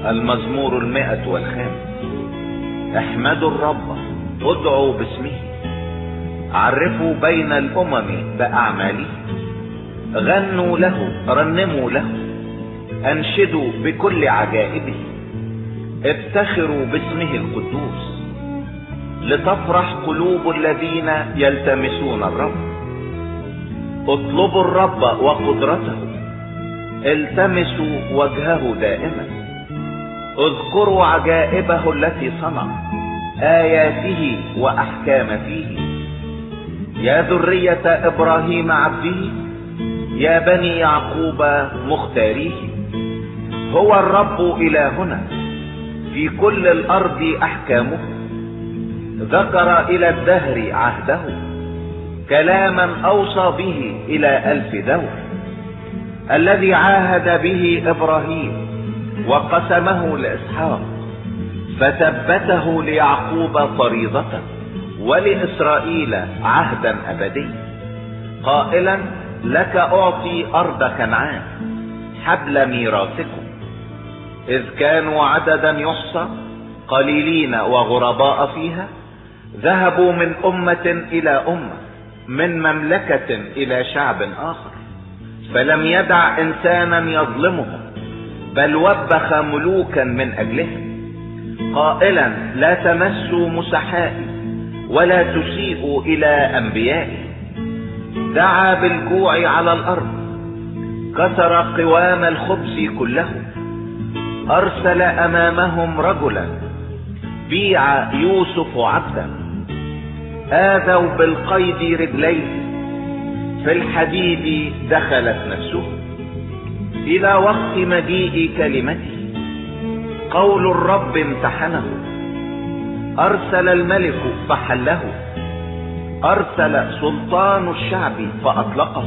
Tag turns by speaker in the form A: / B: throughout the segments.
A: المزمور 105. احمدوا الرب، ادعوا باسمه، عرفوا بين الامم باعماله، غنوا له، رنموا له، انشدوا بكل عجائبه، افتخروا باسمه القدوس، لتفرح قلوب الذين يلتمسون الرب. اطلبوا الرب وقدرته، التمسوا وجهه دائما، اذكروا عجائبه التي صنع، آياته وأحكام فيه. يا ذرية إبراهيم عبده، يا بني يعقوب مختاريه، هو الرب إلهنا، في كل الأرض أحكامه، ذكر إلى الدهر عهده، كلاما أوصى به إلى 1000 دور، الذي عاهد به إبراهيم وقسمه لإسحاق، فثبته ليعقوب فريضة ولإسرائيل عهدا أبدي، قائلا لك أعطي أرض كنعان حبل ميراثكم. إذ كانوا عددا يحصى، قليلين وغرباء فيها، ذهبوا من أمة إلى أمة، من مملكة إلى شعب آخر، فلم يدع إنسانا يظلمهم، بل وبخ ملوكا من أجلهم، قائلا لا تمسوا مسحائي ولا تسيئوا إلى أنبيائي. دعا بالجوع على الأرض، كسر قوام الخبز كله، أرسل أمامهم رجلا، بيع يوسف عبدا، آذوا بالقيد رجليه، في الحديد دخلت نفسه، إلى وقت مجيء كلمته، قول الرب امتحنه، أرسل الملك فحله، أرسل سلطان الشعب فأطلقه،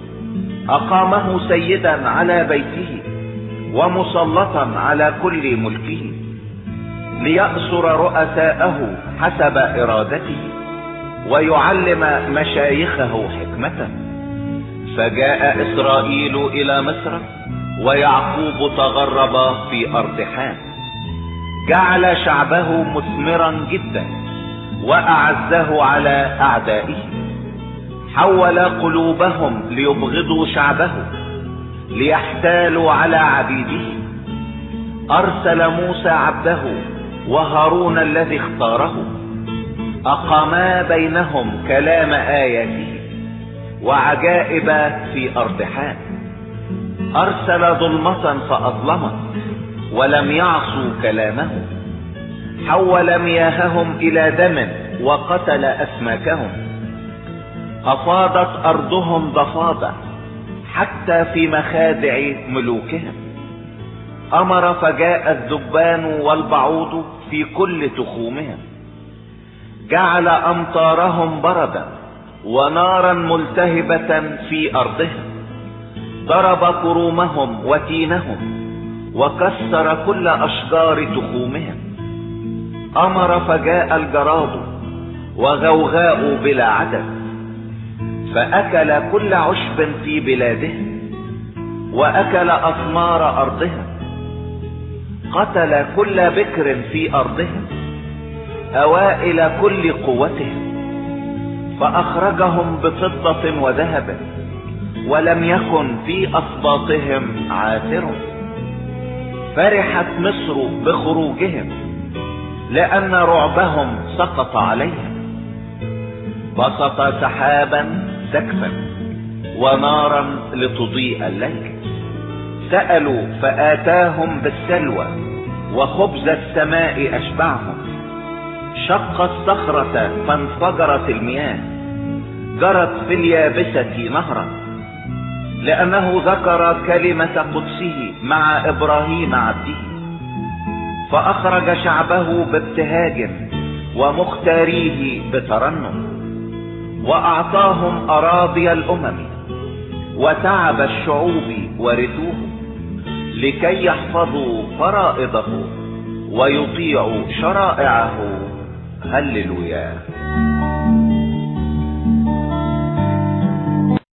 A: أقامه سيدا على بيته ومسلطا على كل ملكه، ليأسر رؤساءه حسب إرادته، ويعلم مشايخه حكمة. فجاء إسرائيل إلى مصر، ويعقوب تغرب في أرض حام. جعل شعبه مثمرا جدا، وأعزه على أعدائه، حول قلوبهم ليبغضوا شعبه، ليحتالوا على عبيده. أرسل موسى عبده وهارون الذي اختاره، أقاما بينهم كلام آياته وعجائب في أرض حام. أرسل ظلمة فأظلمت، ولم يعصوا كلامه، حول مياههم إلى دم، وقتل أسماكهم. أفاضت أرضهم ضفادع، حتى في مخادع ملوكهم. أمر فجاء الذبان والبعوض في كل تخومهم. جعل أمطارهم بردا، ونارا ملتهبة في أرضهم. ضرب كرومهم وتينهم، وكسر كل أشجار تخومهم. أمر فجاء الجراد وغوغاء بلا عدد، فأكل كل عشب في بلادهم، وأكل أثمار أرضهم. قتل كل بكر في أرضهم، أوائل كل قوتهم، فأخرجهم بفضة وذهب، ولم يكن في أسباطهم عاثر. فرحت مصر بخروجهم، لأن رعبهم سقط عليهم. بسط سحابا سكفا، ونارا لتضيء الليل. سألوا فآتاهم بالسلوى، وخبز السماء أشبعهم. شق الصخرة فانفجرت المياه، جرت في اليابسة نهرا، لأنه ذكر كلمة قدسه مع إبراهيم عبده. فأخرج شعبه بابتهاج، ومختاريه بترنم، وأعطاهم أراضي الأمم، وتعب الشعوب ورثوه، لكي يحفظوا فرائضه ويطيعوا شرائعه. هللويا.